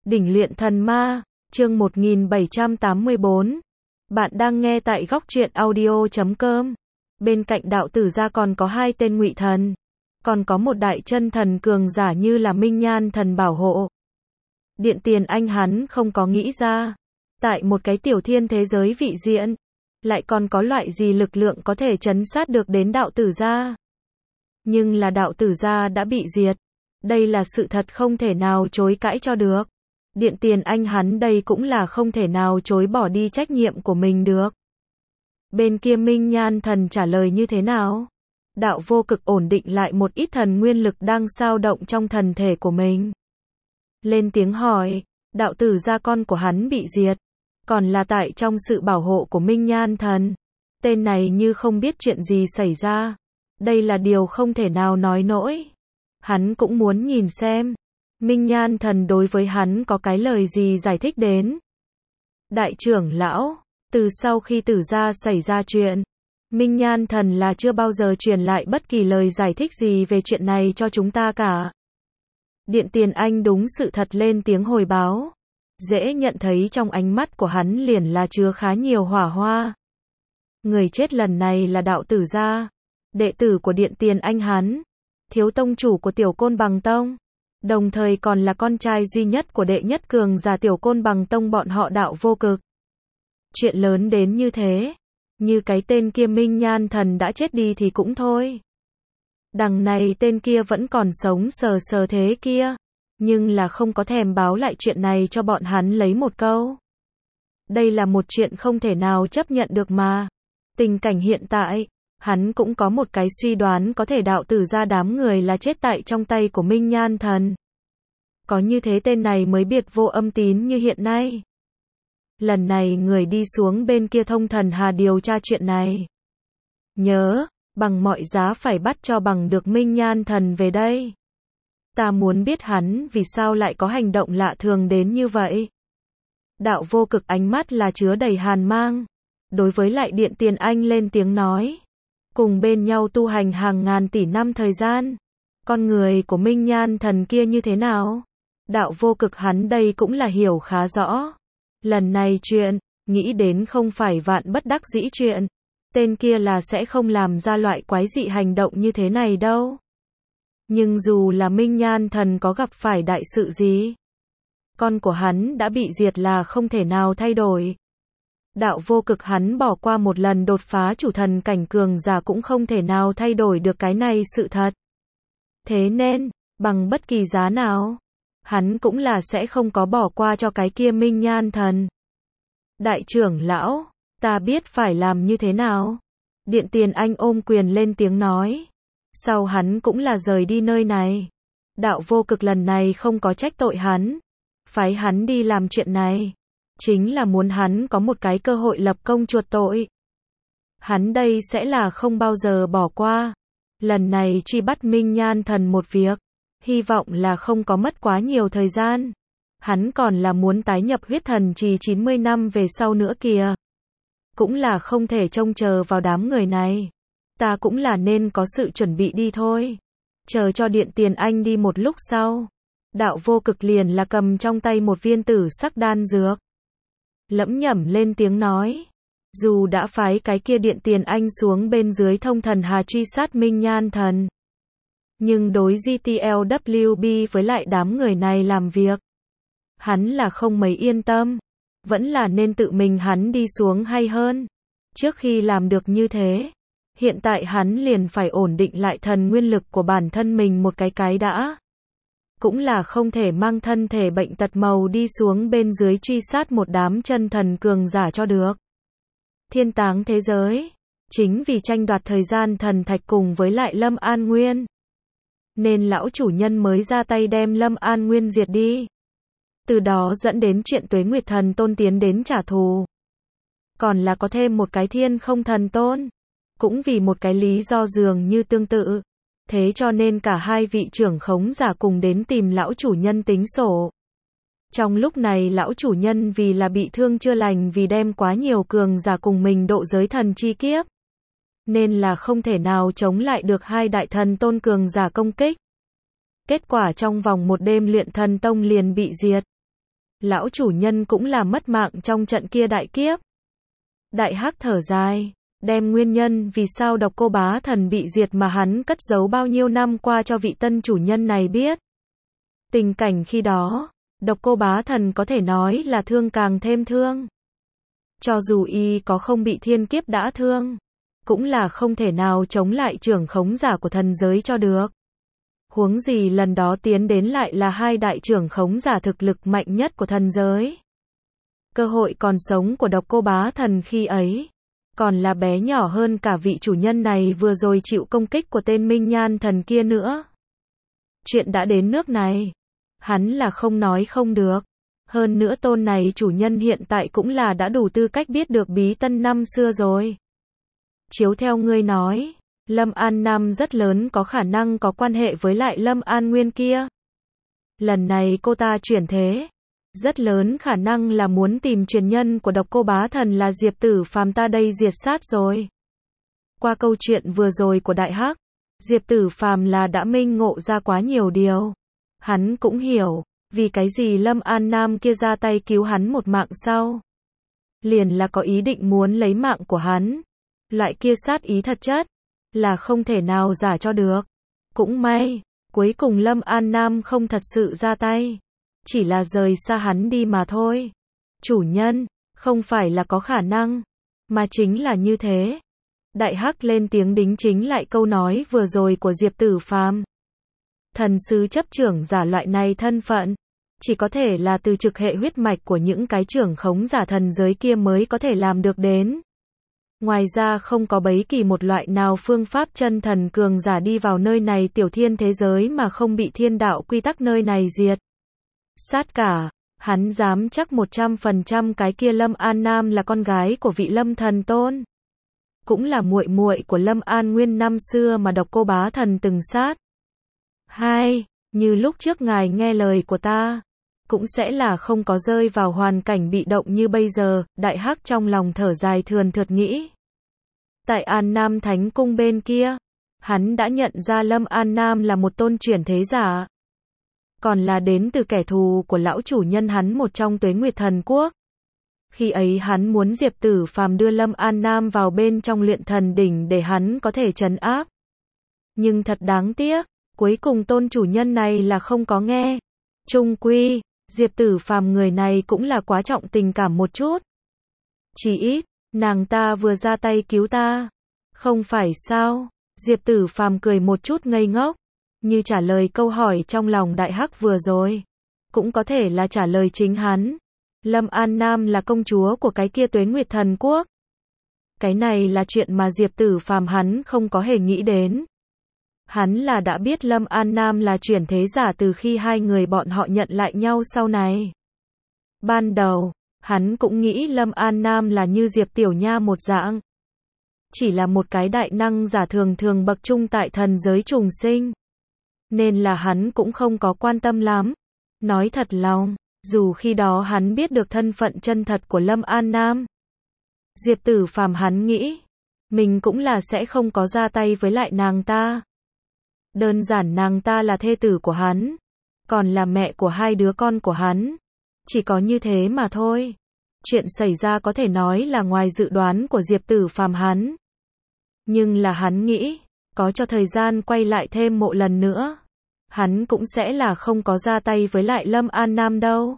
Đỉnh luyện thần ma, chương 1784. Bạn đang nghe tại góc truyện audio.com. Bên cạnh đạo tử gia còn có hai tên ngụy thần. Còn có một đại chân thần cường giả như là Minh Nhan thần bảo hộ. Điện Tiền Anh hắn không có nghĩ ra. Tại một cái tiểu thiên thế giới vị diện, lại còn có loại gì lực lượng có thể trấn sát được đến đạo tử gia. Nhưng là đạo tử gia đã bị diệt. Đây là sự thật không thể nào chối cãi cho được. Điện Tiền Anh hắn đây cũng là không thể nào chối bỏ đi trách nhiệm của mình được. Bên kia Minh Nhan thần trả lời như thế nào? Đạo vô cực ổn định lại một ít thần nguyên lực đang xao động trong thần thể của mình. Lên tiếng hỏi, đạo tử gia con của hắn bị diệt, còn là tại trong sự bảo hộ của Minh Nhan thần. Tên này như không biết chuyện gì xảy ra. Đây là điều không thể nào nói nổi. Hắn cũng muốn nhìn xem Minh Nhan thần đối với hắn có cái lời gì giải thích đến. Đại trưởng lão, từ sau khi tử gia xảy ra chuyện, Minh Nhan thần là chưa bao giờ truyền lại bất kỳ lời giải thích gì về chuyện này cho chúng ta cả. Điện Tiền Anh đúng sự thật lên tiếng hồi báo. Dễ nhận thấy trong ánh mắt của hắn liền là chứa khá nhiều hỏa hoa. Người chết lần này là đạo tử gia, đệ tử của Điện Tiền Anh hắn, thiếu tông chủ của Tiểu Côn Bằng Tông, đồng thời còn là con trai duy nhất của đệ nhất cường giả Tiểu Côn Bằng Tông bọn họ đạo vô cực. Chuyện lớn đến như thế, như cái tên kia Minh Nhan thần đã chết đi thì cũng thôi. Đằng này tên kia vẫn còn sống sờ sờ thế kia, nhưng là không có thèm báo lại chuyện này cho bọn hắn lấy một câu. Đây là một chuyện không thể nào chấp nhận được mà. Tình cảnh hiện tại, hắn cũng có một cái suy đoán có thể đạo tử gia đám người là chết tại trong tay của Minh Nhan thần. Có như thế tên này mới biệt vô âm tín như hiện nay. Lần này người đi xuống bên kia Thông Thần Hà điều tra chuyện này. Nhớ, bằng mọi giá phải bắt cho bằng được Minh Nhan thần về đây. Ta muốn biết hắn vì sao lại có hành động lạ thường đến như vậy. Đạo vô cực ánh mắt là chứa đầy hàn mang. Đối với lại Điện Tiền Anh lên tiếng nói. Cùng bên nhau tu hành hàng ngàn tỷ năm thời gian. Con người của Minh Nhan thần kia như thế nào? Đạo vô cực hắn đây cũng là hiểu khá rõ. Lần này chuyện, nghĩ đến không phải vạn bất đắc dĩ chuyện. Tên kia là sẽ không làm ra loại quái dị hành động như thế này đâu. Nhưng dù là Minh Nhan thần có gặp phải đại sự gì, con của hắn đã bị diệt là không thể nào thay đổi. Đạo vô cực hắn bỏ qua một lần đột phá chủ thần cảnh cường giả cũng không thể nào thay đổi được cái này sự thật. Thế nên, bằng bất kỳ giá nào, hắn cũng là sẽ không có bỏ qua cho cái kia Minh Nhan thần. Đại trưởng lão, ta biết phải làm như thế nào. Điện Tiền Anh ôm quyền lên tiếng nói. Sau hắn cũng là rời đi nơi này. Đạo vô cực lần này không có trách tội hắn. Phái hắn đi làm chuyện này. Chính là muốn hắn có một cái cơ hội lập công chuộc tội. Hắn đây sẽ là không bao giờ bỏ qua. Lần này truy bắt Minh Nhan thần một việc. Hy vọng là không có mất quá nhiều thời gian. Hắn còn là muốn tái nhập huyết thần trì 90 năm về sau nữa kìa. Cũng là không thể trông chờ vào đám người này. Ta cũng là nên có sự chuẩn bị đi thôi. Chờ cho Điện Tiền Anh đi một lúc sau. Đạo vô cực liền là cầm trong tay một viên tử sắc đan dược. Lẩm nhẩm lên tiếng nói. Dù đã phái cái kia Điện Tiền Anh xuống bên dưới Thông Thần Hà truy sát Minh Nhan thần. Nhưng đối GTLWB với lại đám người này làm việc, hắn là không mấy yên tâm. Vẫn là nên tự mình hắn đi xuống hay hơn. Trước khi làm được như thế, hiện tại hắn liền phải ổn định lại thần nguyên lực của bản thân mình một cái đã. Cũng là không thể mang thân thể bệnh tật màu đi xuống bên dưới truy sát một đám chân thần cường giả cho được. Thiên táng thế giới, chính vì tranh đoạt thời gian thần thạch cùng với lại Lâm An Nguyên, nên lão chủ nhân mới ra tay đem Lâm An Nguyên diệt đi. Từ đó dẫn đến chuyện Tuế Nguyệt Thần Tôn tiến đến trả thù. Còn là có thêm một cái Thiên Không Thần Tôn. Cũng vì một cái lý do dường như tương tự. Thế cho nên cả hai vị trưởng khống giả cùng đến tìm lão chủ nhân tính sổ. Trong lúc này lão chủ nhân vì là bị thương chưa lành vì đem quá nhiều cường giả cùng mình độ giới thần chi kiếp. Nên là không thể nào chống lại được hai đại thần tôn cường giả công kích. Kết quả trong vòng một đêm luyện thần tông liền bị diệt. Lão chủ nhân cũng là mất mạng trong trận kia đại kiếp. Đại Hắc thở dài, đem nguyên nhân vì sao Độc Cô Bá Thần bị diệt mà hắn cất giấu bao nhiêu năm qua cho vị tân chủ nhân này biết. Tình cảnh khi đó, Độc Cô Bá Thần có thể nói là thương càng thêm thương. Cho dù y có không bị thiên kiếp đã thương, cũng là không thể nào chống lại trưởng khống giả của thần giới cho được. Huống gì lần đó tiến đến lại là hai đại trưởng khống giả thực lực mạnh nhất của thần giới. Cơ hội còn sống của Độc Cô Bá Thần khi ấy, còn là bé nhỏ hơn cả vị chủ nhân này vừa rồi chịu công kích của tên Minh Nhan thần kia nữa. Chuyện đã đến nước này, hắn là không nói không được. Hơn nữa tôn này chủ nhân hiện tại cũng là đã đủ tư cách biết được bí tân năm xưa rồi. Chiếu theo ngươi nói, Lâm An Nam rất lớn có khả năng có quan hệ với lại Lâm An Nguyên kia. Lần này cô ta chuyển thế, rất lớn khả năng là muốn tìm truyền nhân của Độc Cô Bá Thần là Diệp Tử Phàm ta đây diệt sát rồi. Qua câu chuyện vừa rồi của Đại Hắc, Diệp Tử Phàm là đã minh ngộ ra quá nhiều điều. Hắn cũng hiểu, vì cái gì Lâm An Nam kia ra tay cứu hắn một mạng sau. Liền là có ý định muốn lấy mạng của hắn. Loại kia sát ý thật chất, là không thể nào giả cho được. Cũng may, cuối cùng Lâm An Nam không thật sự ra tay. Chỉ là rời xa hắn đi mà thôi. Chủ nhân, không phải là có khả năng, mà chính là như thế. Đại Hắc lên tiếng đính chính lại câu nói vừa rồi của Diệp Tử Phàm. Thần sứ chấp trưởng giả loại này thân phận, chỉ có thể là từ trực hệ huyết mạch của những cái trưởng khống giả thần giới kia mới có thể làm được đến. Ngoài ra không có bất kỳ một loại nào phương pháp chân thần cường giả đi vào nơi này tiểu thiên thế giới mà không bị thiên đạo quy tắc nơi này diệt. Sát cả, hắn dám chắc 100% cái kia Lâm An Nam là con gái của vị Lâm Thần Tôn. Cũng là muội muội của Lâm An Nguyên năm xưa mà Độc Cô Bá Thần từng sát. Hai, như lúc trước ngài nghe lời của ta, cũng sẽ là không có rơi vào hoàn cảnh bị động như bây giờ. Đại Hắc trong lòng thở dài thườn thượt nghĩ. Tại An Nam Thánh Cung bên kia, hắn đã nhận ra Lâm An Nam là một tôn chuyển thế giả. Còn là đến từ kẻ thù của lão chủ nhân hắn một trong Tuế Nguyệt Thần Quốc. Khi ấy hắn muốn Diệp Tử Phàm đưa Lâm An Nam vào bên trong luyện thần đỉnh để hắn có thể trấn áp. Nhưng thật đáng tiếc, cuối cùng tôn chủ nhân này là không có nghe. Chung quy, Diệp Tử Phàm người này cũng là quá trọng tình cảm một chút. Chỉ ít, nàng ta vừa ra tay cứu ta. Không phải sao? Diệp Tử Phàm cười một chút ngây ngốc, như trả lời câu hỏi trong lòng Đại Hắc vừa rồi. Cũng có thể là trả lời chính hắn. Lâm An Nam là công chúa của cái kia Tuế Nguyệt Thần Quốc. Cái này là chuyện mà Diệp Tử Phàm hắn không có hề nghĩ đến. Hắn là đã biết Lâm An Nam là chuyển thế giả từ khi hai người bọn họ nhận lại nhau sau này. Ban đầu, hắn cũng nghĩ Lâm An Nam là như Diệp Tiểu Nha một dạng. Chỉ là một cái đại năng giả thường thường bậc trung tại thần giới trùng sinh. Nên là hắn cũng không có quan tâm lắm. Nói thật lòng, dù khi đó hắn biết được thân phận chân thật của Lâm An Nam. Diệp Tử Phàm hắn nghĩ, mình cũng là sẽ không có ra tay với lại nàng ta. Đơn giản nàng ta là thê tử của hắn, còn là mẹ của hai đứa con của hắn. Chỉ có như thế mà thôi. Chuyện xảy ra có thể nói là ngoài dự đoán của Diệp Tử Phàm hắn. Nhưng là hắn nghĩ, có cho thời gian quay lại thêm một lần nữa, hắn cũng sẽ là không có ra tay với lại Lâm An Nam đâu.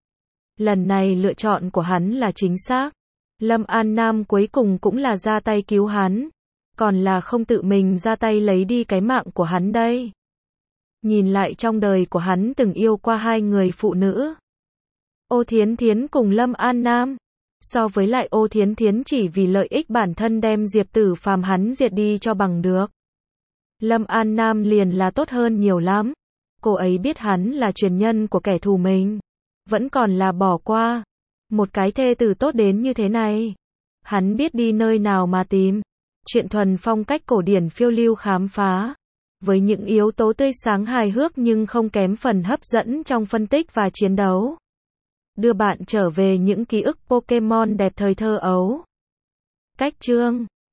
Lần này lựa chọn của hắn là chính xác. Lâm An Nam cuối cùng cũng là ra tay cứu hắn. Còn là không tự mình ra tay lấy đi cái mạng của hắn đây. Nhìn lại trong đời của hắn từng yêu qua hai người phụ nữ. Ô Thiến Thiến cùng Lâm An Nam. So với lại Ô Thiến Thiến chỉ vì lợi ích bản thân đem Diệp Tử Phàm hắn diệt đi cho bằng được. Lâm An Nam liền là tốt hơn nhiều lắm. Cô ấy biết hắn là truyền nhân của kẻ thù mình. Vẫn còn là bỏ qua. Một cái thê tử tốt đến như thế này. Hắn biết đi nơi nào mà tìm. Chuyện thuần phong cách cổ điển phiêu lưu khám phá. Với những yếu tố tươi sáng hài hước nhưng không kém phần hấp dẫn trong phân tích và chiến đấu. Đưa bạn trở về những ký ức Pokemon đẹp thời thơ ấu. Cách chương